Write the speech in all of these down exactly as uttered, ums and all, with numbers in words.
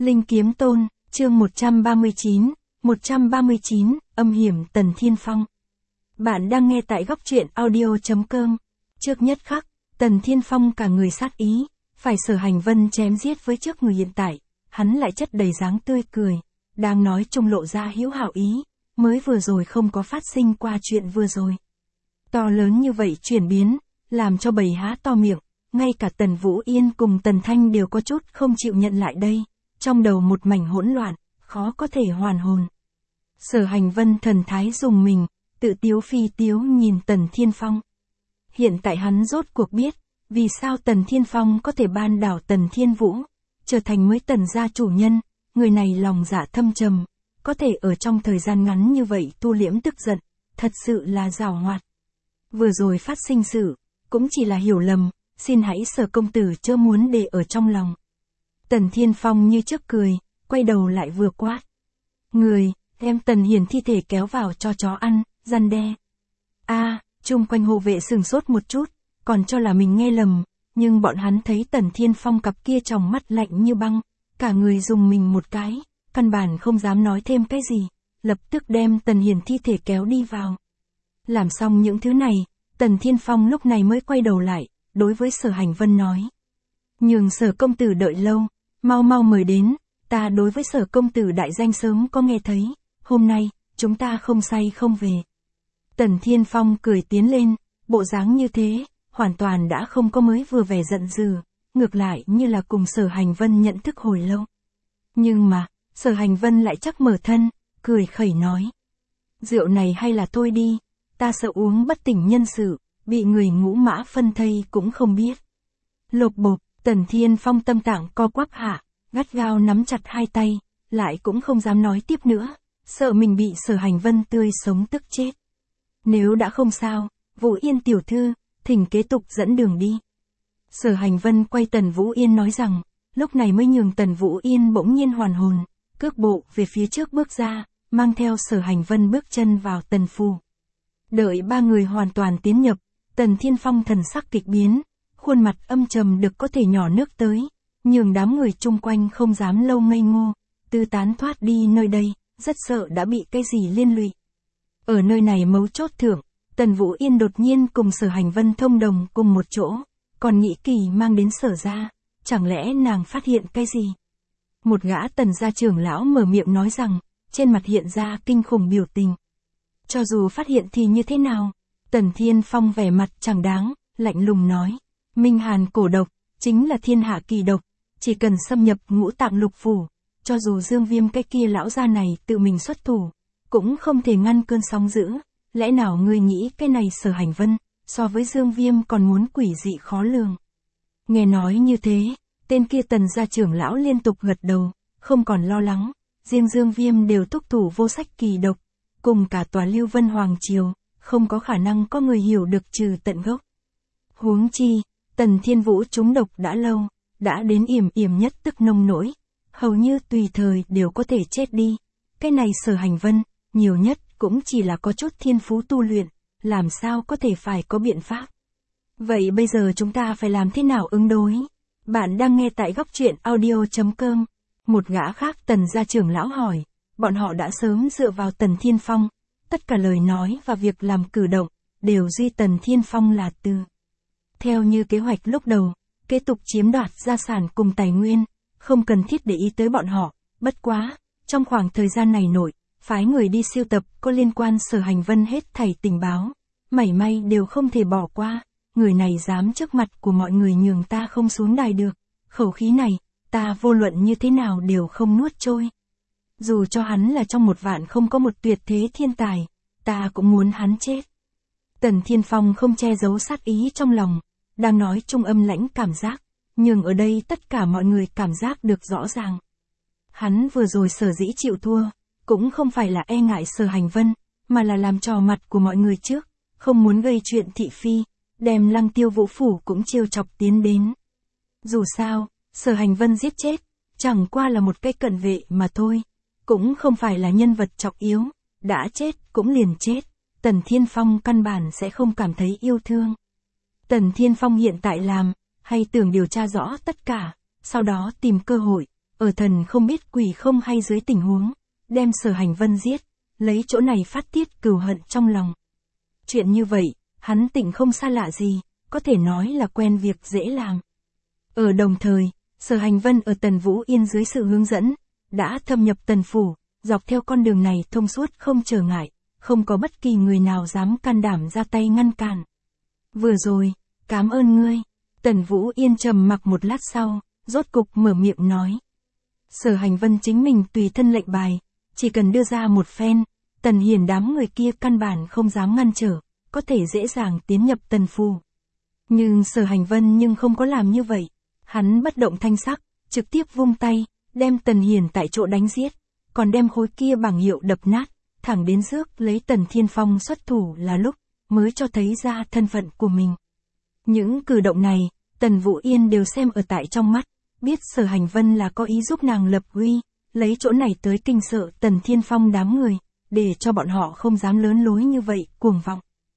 Linh Kiếm Tôn, chương một trăm ba mươi chín, một trăm ba mươi chín, âm hiểm Tần Thiên Phong. Bạn đang nghe tại góc truyện audio chấm com. Trước nhất khắc, Tần Thiên Phong cả người sát ý, phải Sở Hành Vân chém giết với trước người hiện tại, hắn lại chất đầy dáng tươi cười, đang nói trông lộ ra hữu hảo ý, mới vừa rồi không có phát sinh qua chuyện vừa rồi. To lớn như vậy chuyển biến, làm cho bầy há to miệng, ngay cả Tần Vũ Yên cùng Tần Thanh đều có chút không chịu nhận lại đây, trong đầu một mảnh hỗn loạn, khó có thể hoàn hồn. Sở Hành Vân thần thái dùng mình, tự tiếu phi tiếu nhìn Tần Thiên Phong. Hiện tại hắn rốt cuộc biết, vì sao Tần Thiên Phong có thể ban đảo Tần Thiên Vũ, trở thành mới Tần gia chủ nhân, người này lòng dạ thâm trầm, có thể ở trong thời gian ngắn như vậy tu liễm tức giận, thật sự là giàu hoạt. Vừa rồi phát sinh sự, cũng chỉ là hiểu lầm, xin hãy Sở công tử chớ muốn để ở trong lòng. Tần Thiên Phong như trước cười, quay đầu lại vừa quát. Người, đem Tần Hiền thi thể kéo vào cho chó ăn, răn đe. A, chung quanh hộ vệ sừng sốt một chút, còn cho là mình nghe lầm, nhưng bọn hắn thấy Tần Thiên Phong cặp kia tròng mắt lạnh như băng, cả người dùng mình một cái, căn bản không dám nói thêm cái gì, lập tức đem Tần Hiền thi thể kéo đi vào. Làm xong những thứ này, Tần Thiên Phong lúc này mới quay đầu lại, đối với Sở Hành Vân nói. Nhường Sở công tử đợi lâu, mau mau mời đến, ta đối với Sở công tử đại danh sớm có nghe thấy, hôm nay, chúng ta không say không về. Tần Thiên Phong cười tiến lên, bộ dáng như thế, hoàn toàn đã không có mới vừa vẻ giận dữ, ngược lại như là cùng Sở Hành Vân nhận thức hồi lâu. Nhưng mà, Sở Hành Vân lại chắc mở thân, cười khẩy nói. Rượu này hay là thôi đi, ta sợ uống bất tỉnh nhân sự, bị người ngũ mã phân thây cũng không biết. Lộp bộp, Tần Thiên Phong tâm tạng co quắp hạ, gắt gao nắm chặt hai tay, lại cũng không dám nói tiếp nữa, sợ mình bị Sở Hành Vân tươi sống tức chết. Nếu đã không sao, Vũ Yên tiểu thư, thỉnh kế tục dẫn đường đi. Sở Hành Vân quay Tần Vũ Yên nói rằng, lúc này mới nhường Tần Vũ Yên bỗng nhiên hoàn hồn, cước bộ về phía trước bước ra, mang theo Sở Hành Vân bước chân vào Tần phủ. Đợi ba người hoàn toàn tiến nhập, Tần Thiên Phong thần sắc kịch biến, khuôn mặt âm trầm được có thể nhỏ nước tới, nhường đám người chung quanh không dám lâu ngây ngô, tư tán thoát đi nơi đây, rất sợ đã bị cái gì liên lụy. Ở nơi này mấu chốt thưởng, Tần Vũ Yên đột nhiên cùng Sở Hành Vân thông đồng cùng một chỗ, còn nghĩ kỳ mang đến Sở gia, chẳng lẽ nàng phát hiện cái gì? Một gã Tần gia trưởng lão mở miệng nói rằng, trên mặt hiện ra kinh khủng biểu tình. Cho dù phát hiện thì như thế nào? Tần Thiên Phong vẻ mặt chẳng đáng, lạnh lùng nói. Minh Hàn cổ độc, chính là thiên hạ kỳ độc, chỉ cần xâm nhập ngũ tạng lục phủ, cho dù Dương Viêm cái kia lão gia này tự mình xuất thủ, cũng không thể ngăn cơn sóng dữ. Lẽ nào ngươi nghĩ cái này Sở Hành Vân, so với Dương Viêm còn muốn quỷ dị khó lường? Nghe nói như thế, tên kia Tần gia trưởng lão liên tục gật đầu, không còn lo lắng, riêng Dương Viêm đều thúc thủ vô sách kỳ độc, cùng cả tòa Lưu Vân Hoàng Triều, không có khả năng có người hiểu được trừ tận gốc. Huống chi, Tần Thiên Vũ trúng độc đã lâu, đã đến yểm yểm nhất tức nông nỗi, hầu như tùy thời đều có thể chết đi. Cái này Sở Hành Vân, nhiều nhất cũng chỉ là có chút thiên phú tu luyện, làm sao có thể phải có biện pháp. Vậy bây giờ chúng ta phải làm thế nào ứng đối? Bạn đang nghe tại góc truyện audio chấm com. Một gã khác Tần gia trưởng lão hỏi, bọn họ đã sớm dựa vào Tần Thiên Phong, tất cả lời nói và việc làm cử động, đều duy Tần Thiên Phong là từ. Theo như kế hoạch lúc đầu, kế tục chiếm đoạt gia sản cùng tài nguyên, không cần thiết để ý tới bọn họ, bất quá, trong khoảng thời gian này nội, phái người đi siêu tập có liên quan Sở Hành Vân hết thảy tình báo, mảy may đều không thể bỏ qua, người này dám trước mặt của mọi người nhường ta không xuống đài được, khẩu khí này, ta vô luận như thế nào đều không nuốt trôi. Dù cho hắn là trong một vạn không có một tuyệt thế thiên tài, ta cũng muốn hắn chết. Tần Thiên Phong không che giấu sát ý trong lòng, đang nói trung âm lãnh cảm giác, nhưng ở đây tất cả mọi người cảm giác được rõ ràng. Hắn vừa rồi sở dĩ chịu thua, cũng không phải là e ngại Sở Hành Vân, mà là làm trò mặt của mọi người trước, không muốn gây chuyện thị phi, đem Lăng Tiêu Vũ phủ cũng trêu chọc tiến đến. Dù sao, Sở Hành Vân giết chết, chẳng qua là một cái cận vệ mà thôi, cũng không phải là nhân vật trọng yếu, đã chết cũng liền chết, Tần Thiên Phong căn bản sẽ không cảm thấy yêu thương. Tần Thiên Phong hiện tại làm, hay tưởng điều tra rõ tất cả, sau đó tìm cơ hội, ở thần không biết quỷ không hay dưới tình huống, đem Sở Hành Vân giết, lấy chỗ này phát tiết cừu hận trong lòng. Chuyện như vậy, hắn Tịnh không xa lạ gì, có thể nói là quen việc dễ làm. Ở đồng thời, Sở Hành Vân ở Tần Vũ Yên dưới sự hướng dẫn, đã thâm nhập Tần Phủ, dọc theo con đường này thông suốt không trở ngại, không có bất kỳ người nào dám can đảm ra tay ngăn cản. Vừa rồi, cảm ơn ngươi. Tần Vũ Yên trầm mặc một lát sau, rốt cục mở miệng nói. Sở Hành Vân chính mình tùy thân lệnh bài, chỉ cần đưa ra một phen, Tần Hiền đám người kia căn bản không dám ngăn trở, có thể dễ dàng tiến nhập Tần Phủ. Nhưng Sở Hành Vân nhưng không có làm như vậy, hắn bất động thanh sắc, trực tiếp vung tay, đem Tần Hiền tại chỗ đánh giết, còn đem khối kia bảng hiệu đập nát, thẳng đến rước lấy Tần Thiên Phong xuất thủ là lúc, mới cho thấy ra thân phận của mình. Những cử động này, Tần Vũ Yên đều xem ở tại trong mắt, biết Sở Hành Vân là có ý giúp nàng lập uy, lấy chỗ này tới kinh sợ Tần Thiên Phong đám người, để cho bọn họ không dám lớn lối như vậy, cuồng vọng.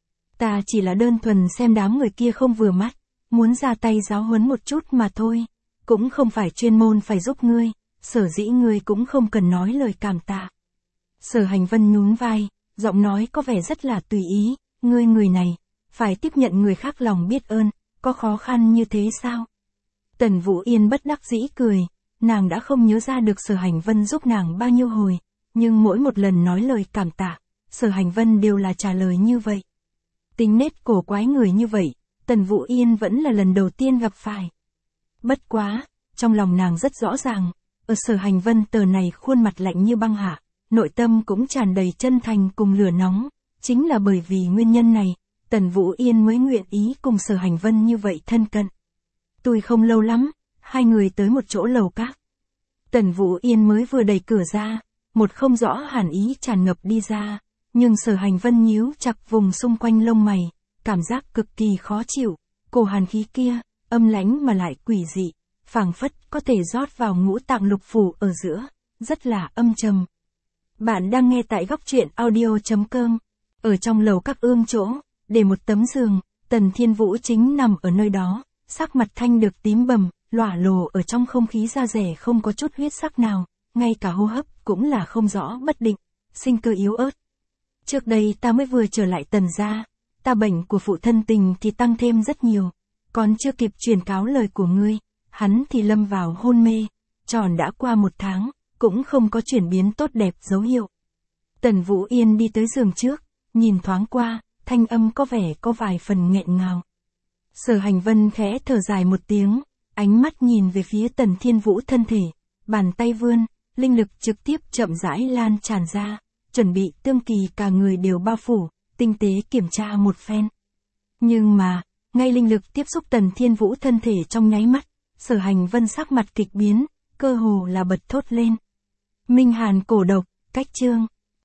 Ta chỉ là đơn thuần xem đám người kia không vừa mắt, muốn ra tay giáo huấn một chút mà thôi, cũng không phải chuyên môn phải giúp ngươi, sở dĩ ngươi cũng không cần nói lời cảm tạ. Sở Hành Vân nhún vai, giọng nói có vẻ rất là tùy ý, ngươi người này, phải tiếp nhận người khác lòng biết ơn, có khó khăn như thế sao? Tần Vũ Yên bất đắc dĩ cười, nàng đã không nhớ ra được Sở Hành Vân giúp nàng bao nhiêu hồi, nhưng mỗi một lần nói lời cảm tạ, Sở Hành Vân đều là trả lời như vậy. Tính nết cổ quái người như vậy, Tần Vũ Yên vẫn là lần đầu tiên gặp phải. Bất quá, trong lòng nàng rất rõ ràng, ở Sở Hành Vân tờ này khuôn mặt lạnh như băng hạ, nội tâm cũng tràn đầy chân thành cùng lửa nóng, chính là bởi vì nguyên nhân này, Tần Vũ Yên mới nguyện ý cùng Sở Hành Vân như vậy thân cận. Tôi không lâu lắm, hai người tới một chỗ lầu các. Tần Vũ Yên mới vừa đẩy cửa ra, một không rõ hàn ý tràn ngập đi ra, nhưng Sở Hành Vân nhíu chặt vùng xung quanh lông mày, cảm giác cực kỳ khó chịu, cổ hàn khí kia, âm lãnh mà lại quỷ dị, phảng phất có thể rót vào ngũ tạng lục phủ ở giữa, rất là âm trầm. Bạn đang nghe tại góc truyện audio chấm com, ở trong lầu các ương chỗ, để một tấm giường, Tần Thiên Vũ chính nằm ở nơi đó, sắc mặt thanh được tím bầm, lỏa lồ ở trong không khí da rẻ không có chút huyết sắc nào, ngay cả hô hấp cũng là không rõ bất định, sinh cơ yếu ớt. Trước đây ta mới vừa trở lại Tần gia, ta bệnh của phụ thân Tình thì tăng thêm rất nhiều, còn chưa kịp truyền cáo lời của ngươi, hắn thì lâm vào hôn mê, tròn đã qua một tháng, cũng không có chuyển biến tốt đẹp dấu hiệu. Tần Vũ Yên đi tới giường trước, nhìn thoáng qua, thanh âm có vẻ có vài phần nghẹn ngào. Sở Hành Vân khẽ thở dài một tiếng, ánh mắt nhìn về phía Tần Thiên Vũ thân thể, bàn tay vươn, linh lực trực tiếp chậm rãi lan tràn ra, chuẩn bị tương kỳ cả người đều bao phủ, tinh tế kiểm tra một phen. Nhưng mà, ngay linh lực tiếp xúc Tần Thiên Vũ thân thể trong nháy mắt, Sở Hành Vân sắc mặt kịch biến, cơ hồ là bật thốt lên. Minh Hàn cổ độc, cách chương.